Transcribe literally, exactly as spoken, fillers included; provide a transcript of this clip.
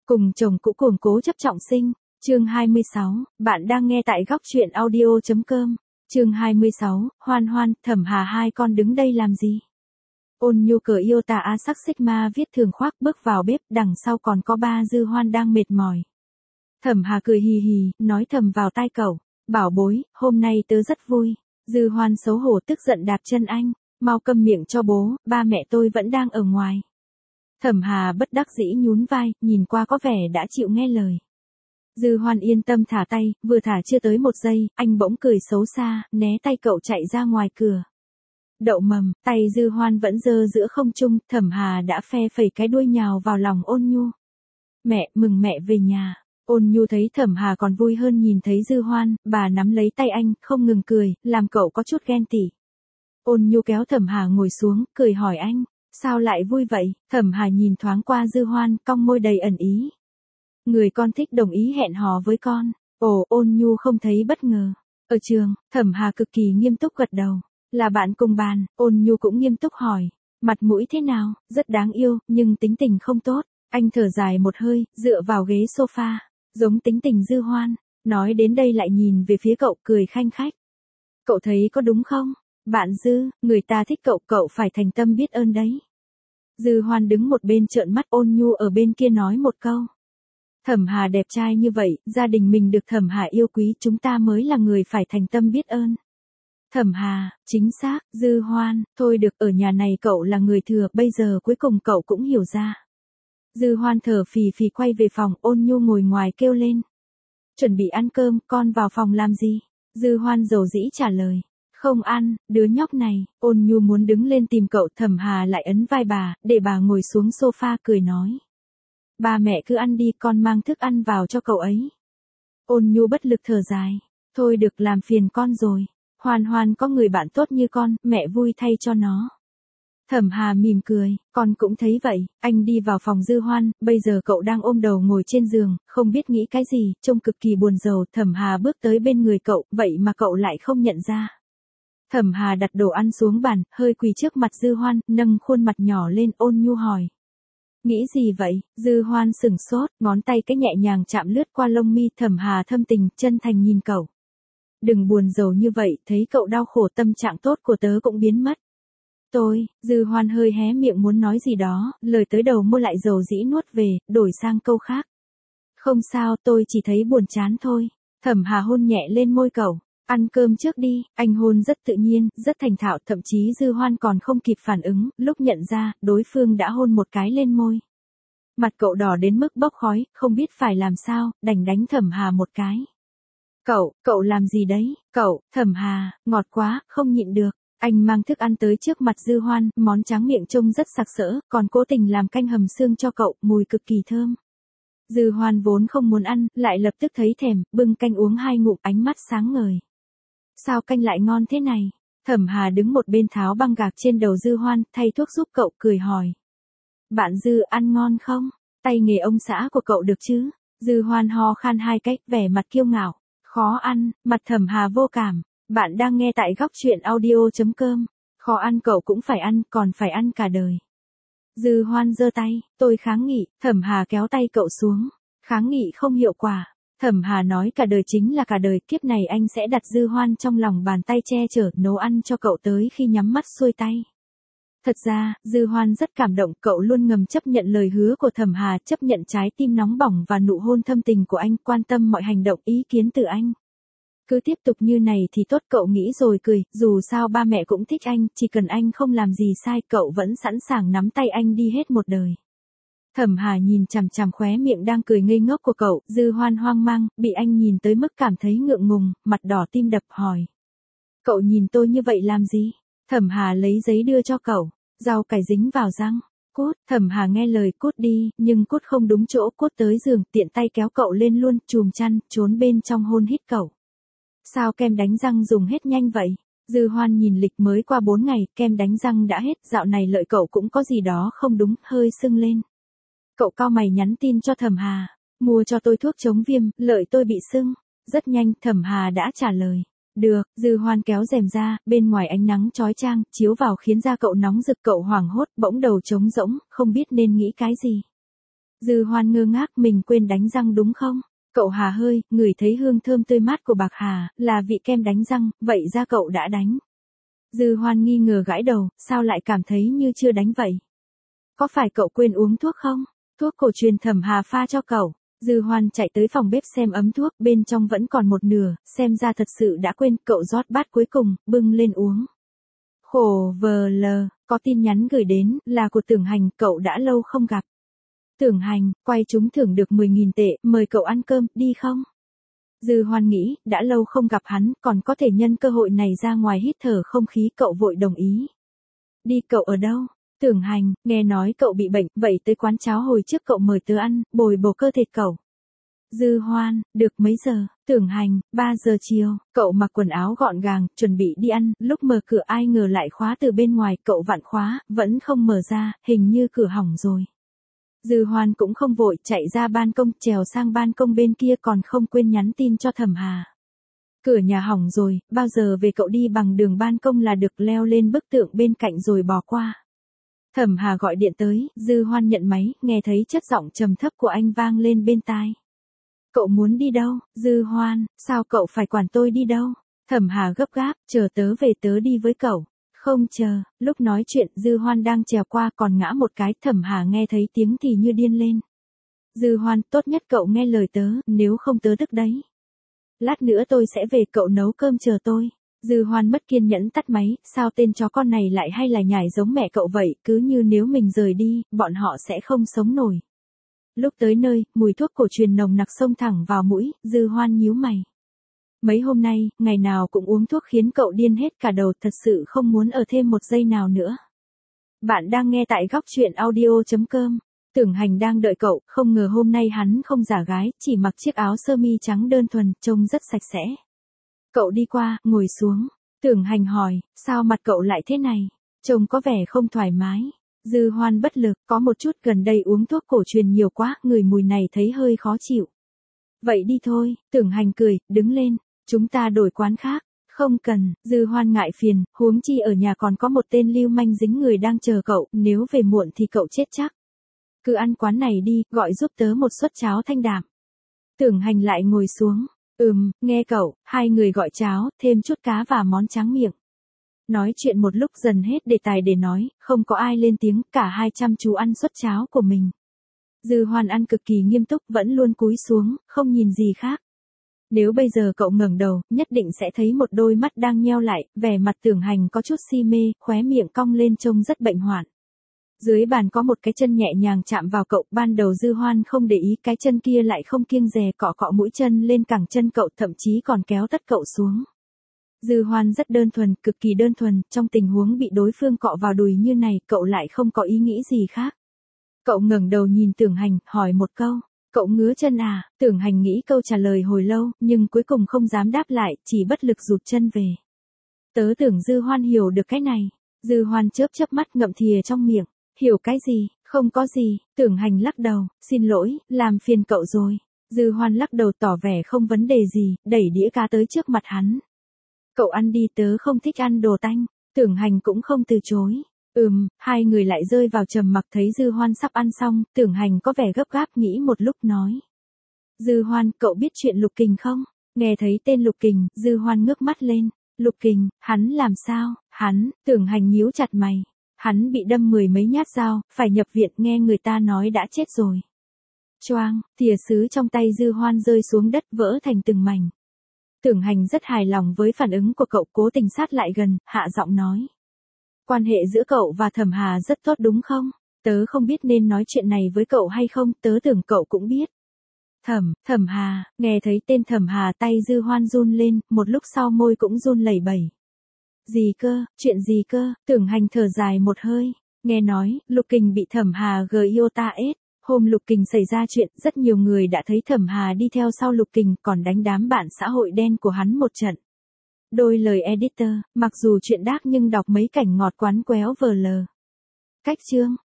Cùng chồng cũ cuồng cố chấp trọng sinh, chương hai mươi sáu, bạn đang nghe tại góc truyện audio.com, chương hai mươi sáu, Hoan Hoan, Thẩm Hà hai con đứng đây làm gì? Ôn Nhu cởi yêu tà á sắc xích ma viết thường khoác bước vào bếp, đằng sau còn có ba Dư Hoan đang mệt mỏi. Thẩm Hà cười hì hì, nói thầm vào tai cậu, bảo bối, hôm nay tớ rất vui. Dư Hoan xấu hổ tức giận đạp chân anh, mau câm miệng cho bố, ba mẹ tôi vẫn đang ở ngoài. Thẩm Hà bất đắc dĩ nhún vai, nhìn qua có vẻ đã chịu nghe lời. Dư Hoan yên tâm thả tay, vừa thả chưa tới một giây, anh bỗng cười xấu xa, né tay cậu chạy ra ngoài cửa. Đậu mầm, tay Dư Hoan vẫn giơ giữa không trung, Thẩm Hà đã phe phẩy cái đuôi nhào vào lòng Ôn Nhu. Mẹ, mừng mẹ về nhà. Ôn Nhu thấy Thẩm Hà còn vui hơn nhìn thấy Dư Hoan, bà nắm lấy tay anh, không ngừng cười, làm cậu có chút ghen tị. Ôn Nhu kéo Thẩm Hà ngồi xuống, cười hỏi anh, sao lại vui vậy? Thẩm Hà nhìn thoáng qua Dư Hoan, cong môi đầy ẩn ý. Người con thích đồng ý hẹn hò với con. Ồ, Ôn Nhu không thấy bất ngờ. Ở trường, Thẩm Hà cực kỳ nghiêm túc gật đầu. Là bạn cùng bàn, Ôn Nhu cũng nghiêm túc hỏi. Mặt mũi thế nào? Rất đáng yêu, nhưng tính tình không tốt. Anh thở dài một hơi, dựa vào ghế sofa. Giống tính tình Dư Hoan. Nói đến đây lại nhìn về phía cậu, cười khanh khách. Cậu thấy có đúng không? Bạn Dư, người ta thích cậu, cậu phải thành tâm biết ơn đấy. Dư Hoan đứng một bên trợn mắt, Ôn Nhu ở bên kia nói một câu. Thẩm Hà đẹp trai như vậy, gia đình mình được Thẩm Hà yêu quý, chúng ta mới là người phải thành tâm biết ơn. Thẩm Hà, chính xác, Dư Hoan, thôi được, ở nhà này cậu là người thừa, bây giờ cuối cùng cậu cũng hiểu ra. Dư Hoan thở phì phì quay về phòng, Ôn Nhu ngồi ngoài kêu lên. Chuẩn bị ăn cơm, con vào phòng làm gì? Dư Hoan dầu dĩ trả lời. Không ăn, đứa nhóc này. Ôn Nhu muốn đứng lên tìm cậu, Thẩm Hà lại ấn vai bà, để bà ngồi xuống sofa cười nói. Ba mẹ cứ ăn đi, con mang thức ăn vào cho cậu ấy. Ôn Nhu bất lực thở dài. Thôi được, làm phiền con rồi. Hoan Hoan có người bạn tốt như con, mẹ vui thay cho nó. Thẩm Hà mỉm cười, con cũng thấy vậy. Anh đi vào phòng Dư Hoan, bây giờ cậu đang ôm đầu ngồi trên giường, không biết nghĩ cái gì, trông cực kỳ buồn rầu. Thẩm Hà bước tới bên người cậu, vậy mà cậu lại không nhận ra. Thẩm Hà đặt đồ ăn xuống bàn, hơi quỳ trước mặt Dư Hoan, nâng khuôn mặt nhỏ lên, Ôn Nhu hỏi. Nghĩ gì vậy? Dư Hoan sửng sốt, ngón tay cái nhẹ nhàng chạm lướt qua lông mi. Thẩm Hà thâm tình, chân thành nhìn cậu. Đừng buồn rầu như vậy, thấy cậu đau khổ, tâm trạng tốt của tớ cũng biến mất. Tôi, Dư Hoan hơi hé miệng muốn nói gì đó, lời tới đầu môi lại dầu dĩ nuốt về, đổi sang câu khác. Không sao, tôi chỉ thấy buồn chán thôi. Thẩm Hà hôn nhẹ lên môi cậu. Ăn cơm trước đi, anh hôn rất tự nhiên, rất thành thạo, thậm chí Dư Hoan còn không kịp phản ứng, lúc nhận ra, đối phương đã hôn một cái lên môi. Mặt cậu đỏ đến mức bốc khói, không biết phải làm sao, đành đánh Thẩm Hà một cái. Cậu, cậu làm gì đấy? Cậu, Thẩm Hà, ngọt quá, không nhịn được. Anh mang thức ăn tới trước mặt Dư Hoan, món tráng miệng trông rất sặc sỡ, còn cố tình làm canh hầm xương cho cậu, mùi cực kỳ thơm. Dư Hoan vốn không muốn ăn, lại lập tức thấy thèm, bưng canh uống hai ngụm, ánh mắt sáng ngời. Sao canh lại ngon thế này? Thẩm Hà đứng một bên tháo băng gạc trên đầu Dư Hoan, thay thuốc giúp cậu, cười hỏi. Bạn Dư ăn ngon không? Tay nghề ông xã của cậu được chứ? Dư Hoan ho khan hai cách, vẻ mặt kiêu ngạo. Khó ăn, mặt Thẩm Hà vô cảm. Bạn đang nghe tại góc truyện audio.com. Khó ăn cậu cũng phải ăn, còn phải ăn cả đời. Dư Hoan giơ tay, tôi kháng nghị. Thẩm Hà kéo tay cậu xuống. Kháng nghị không hiệu quả. Thẩm Hà nói cả đời chính là cả đời, kiếp này anh sẽ đặt Dư Hoan trong lòng bàn tay che chở, nấu ăn cho cậu tới khi nhắm mắt xuôi tay. Thật ra, Dư Hoan rất cảm động, cậu luôn ngầm chấp nhận lời hứa của Thẩm Hà, chấp nhận trái tim nóng bỏng và nụ hôn thâm tình của anh, quan tâm mọi hành động, ý kiến từ anh. Cứ tiếp tục như này thì tốt, cậu nghĩ rồi cười, dù sao ba mẹ cũng thích anh, chỉ cần anh không làm gì sai, cậu vẫn sẵn sàng nắm tay anh đi hết một đời. Thẩm Hà nhìn chằm chằm khóe miệng đang cười ngây ngốc của cậu, Dư Hoan hoang mang, bị anh nhìn tới mức cảm thấy ngượng ngùng, mặt đỏ tim đập hỏi. Cậu nhìn tôi như vậy làm gì? Thẩm Hà lấy giấy đưa cho cậu, rau cải dính vào răng. Cút, Thẩm Hà nghe lời cút đi, nhưng cút không đúng chỗ, cút tới giường, tiện tay kéo cậu lên luôn, chùm chăn, trốn bên trong hôn hít cậu. Sao kem đánh răng dùng hết nhanh vậy? Dư Hoan nhìn lịch mới qua bốn ngày, kem đánh răng đã hết, dạo này lợi cậu cũng có gì đó không đúng, hơi sưng lên. Cậu cau mày nhắn tin cho Thẩm Hà, mua cho tôi thuốc chống viêm, lợi tôi bị sưng. Rất nhanh, Thẩm Hà đã trả lời. Được, Dư Hoan kéo rèm ra, bên ngoài ánh nắng chói chang, chiếu vào khiến da cậu nóng rực, cậu hoảng hốt, bỗng đầu trống rỗng, không biết nên nghĩ cái gì. Dư Hoan ngơ ngác, mình quên đánh răng đúng không? Cậu hà hơi, ngửi thấy hương thơm tươi mát của bạc hà, là vị kem đánh răng, vậy ra cậu đã đánh. Dư Hoan nghi ngờ gãi đầu, sao lại cảm thấy như chưa đánh vậy? Có phải cậu quên uống thuốc không? Thuốc cổ truyền Thẩm Hà pha cho cậu. Dư Hoan chạy tới phòng bếp xem ấm thuốc, bên trong vẫn còn một nửa, xem ra thật sự đã quên, cậu rót bát cuối cùng, bưng lên uống. Khổ vờ lờ, có tin nhắn gửi đến, là của Tưởng Hành, cậu đã lâu không gặp. Tưởng Hành, quay trúng thưởng được mười nghìn tệ, mời cậu ăn cơm, đi không? Dư Hoan nghĩ, đã lâu không gặp hắn, còn có thể nhân cơ hội này ra ngoài hít thở không khí, cậu vội đồng ý. Đi, cậu ở đâu? Tưởng Hành, nghe nói cậu bị bệnh, vậy tới quán cháo hồi trước cậu mời tớ ăn, bồi bổ cơ thể cậu. Dư Hoan, được mấy giờ? Tưởng Hành, ba giờ chiều, cậu mặc quần áo gọn gàng, chuẩn bị đi ăn, lúc mở cửa ai ngờ lại khóa từ bên ngoài, cậu vặn khóa, vẫn không mở ra, hình như cửa hỏng rồi. Dư Hoan cũng không vội, chạy ra ban công, trèo sang ban công bên kia còn không quên nhắn tin cho Thẩm Hà. Cửa nhà hỏng rồi, bao giờ về cậu đi bằng đường ban công là được, leo lên bức tượng bên cạnh rồi bỏ qua. Thẩm Hà gọi điện tới, Dư Hoan nhận máy, nghe thấy chất giọng trầm thấp của anh vang lên bên tai. Cậu muốn đi đâu? Dư Hoan, sao cậu phải quản tôi đi đâu? Thẩm Hà gấp gáp, chờ tớ về tớ đi với cậu. Không chờ, lúc nói chuyện Dư Hoan đang trèo qua còn ngã một cái, Thẩm Hà nghe thấy tiếng thì như điên lên. Dư Hoan, tốt nhất cậu nghe lời tớ, nếu không tớ tức đấy. Lát nữa tôi sẽ về, cậu nấu cơm chờ tôi. Dư Hoan mất kiên nhẫn tắt máy, sao tên chó con này lại hay là nhảy giống mẹ cậu vậy, cứ như nếu mình rời đi, bọn họ sẽ không sống nổi. Lúc tới nơi, mùi thuốc cổ truyền nồng nặc xông thẳng vào mũi, Dư Hoan nhíu mày. Mấy hôm nay, ngày nào cũng uống thuốc khiến cậu điên hết cả đầu, thật sự không muốn ở thêm một giây nào nữa. Bạn đang nghe tại góc truyện audio chấm com. Tưởng Hành đang đợi cậu, không ngờ hôm nay hắn không giả gái, chỉ mặc chiếc áo sơ mi trắng đơn thuần, trông rất sạch sẽ. Cậu đi qua, ngồi xuống. Tưởng Hành hỏi, sao mặt cậu lại thế này? Trông có vẻ không thoải mái. Dư Hoan bất lực, có một chút gần đây uống thuốc cổ truyền nhiều quá, người mùi này thấy hơi khó chịu. Vậy đi thôi, Tưởng Hành cười, đứng lên, chúng ta đổi quán khác. Không cần, Dư Hoan ngại phiền, huống chi ở nhà còn có một tên lưu manh dính người đang chờ cậu, nếu về muộn thì cậu chết chắc. Cứ ăn quán này đi, gọi giúp tớ một suất cháo thanh đạm. Tưởng Hành lại ngồi xuống. Ừm, nghe cậu, hai người gọi cháo, thêm chút cá và món tráng miệng. Nói chuyện một lúc dần hết đề tài để nói, không có ai lên tiếng, cả hai chăm chú ăn suất cháo của mình. Dư Hoan ăn cực kỳ nghiêm túc, vẫn luôn cúi xuống, không nhìn gì khác. Nếu bây giờ cậu ngẩng đầu, nhất định sẽ thấy một đôi mắt đang nheo lại, vẻ mặt Tưởng Hành có chút si mê, khóe miệng cong lên trông rất bệnh hoạn. Dưới bàn có một cái chân nhẹ nhàng chạm vào cậu, ban đầu Dư Hoan không để ý, cái chân kia lại không kiêng dè cọ cọ mũi chân lên cẳng chân cậu, thậm chí còn kéo tất cậu xuống. Dư Hoan rất đơn thuần, cực kỳ đơn thuần, trong tình huống bị đối phương cọ vào đùi như này, cậu lại không có ý nghĩ gì khác. Cậu ngẩng đầu nhìn Tưởng Hành, hỏi một câu, cậu ngứa chân à? Tưởng Hành nghĩ câu trả lời hồi lâu, nhưng cuối cùng không dám đáp lại, chỉ bất lực rụt chân về. Tớ tưởng Dư Hoan hiểu được cái này. Dư Hoan chớp chớp mắt, ngậm thìa trong miệng. Hiểu cái gì? Không có gì. Tưởng Hành lắc đầu, xin lỗi, làm phiền cậu rồi. Dư Hoan lắc đầu tỏ vẻ không vấn đề gì, đẩy đĩa cá tới trước mặt hắn. Cậu ăn đi, tớ không thích ăn đồ tanh. Tưởng Hành cũng không từ chối. Ừm, hai người lại rơi vào trầm mặc, thấy Dư Hoan sắp ăn xong, Tưởng Hành có vẻ gấp gáp, nghĩ một lúc nói. Dư Hoan, cậu biết chuyện Lục Kình không? Nghe thấy tên Lục Kình, Dư Hoan ngước mắt lên. Lục Kình, hắn làm sao? Hắn, Tưởng Hành nhíu chặt mày. Hắn bị đâm mười mấy nhát dao, phải nhập viện, nghe người ta nói đã chết rồi. Choang, thìa sứ trong tay Dư Hoan rơi xuống đất, vỡ thành từng mảnh. Tưởng Hành rất hài lòng với phản ứng của cậu, cố tình sát lại gần, hạ giọng nói. Quan hệ giữa cậu và Thẩm Hà rất tốt đúng không? Tớ không biết nên nói chuyện này với cậu hay không, tớ tưởng cậu cũng biết. Thẩm, Thẩm Hà, nghe thấy tên Thẩm Hà tay Dư Hoan run lên, một lúc sau môi cũng run lẩy bẩy. Gì cơ, chuyện gì cơ? Tưởng Hành thở dài một hơi, nghe nói, Lục Kình bị Thẩm Hà gờ yêu ta ết. Hôm Lục Kình xảy ra chuyện, rất nhiều người đã thấy Thẩm Hà đi theo sau Lục Kình, còn đánh đám bạn xã hội đen của hắn một trận. Đôi lời editor, mặc dù chuyện đác nhưng đọc mấy cảnh ngọt quán quéo vờ lờ. Cách chương.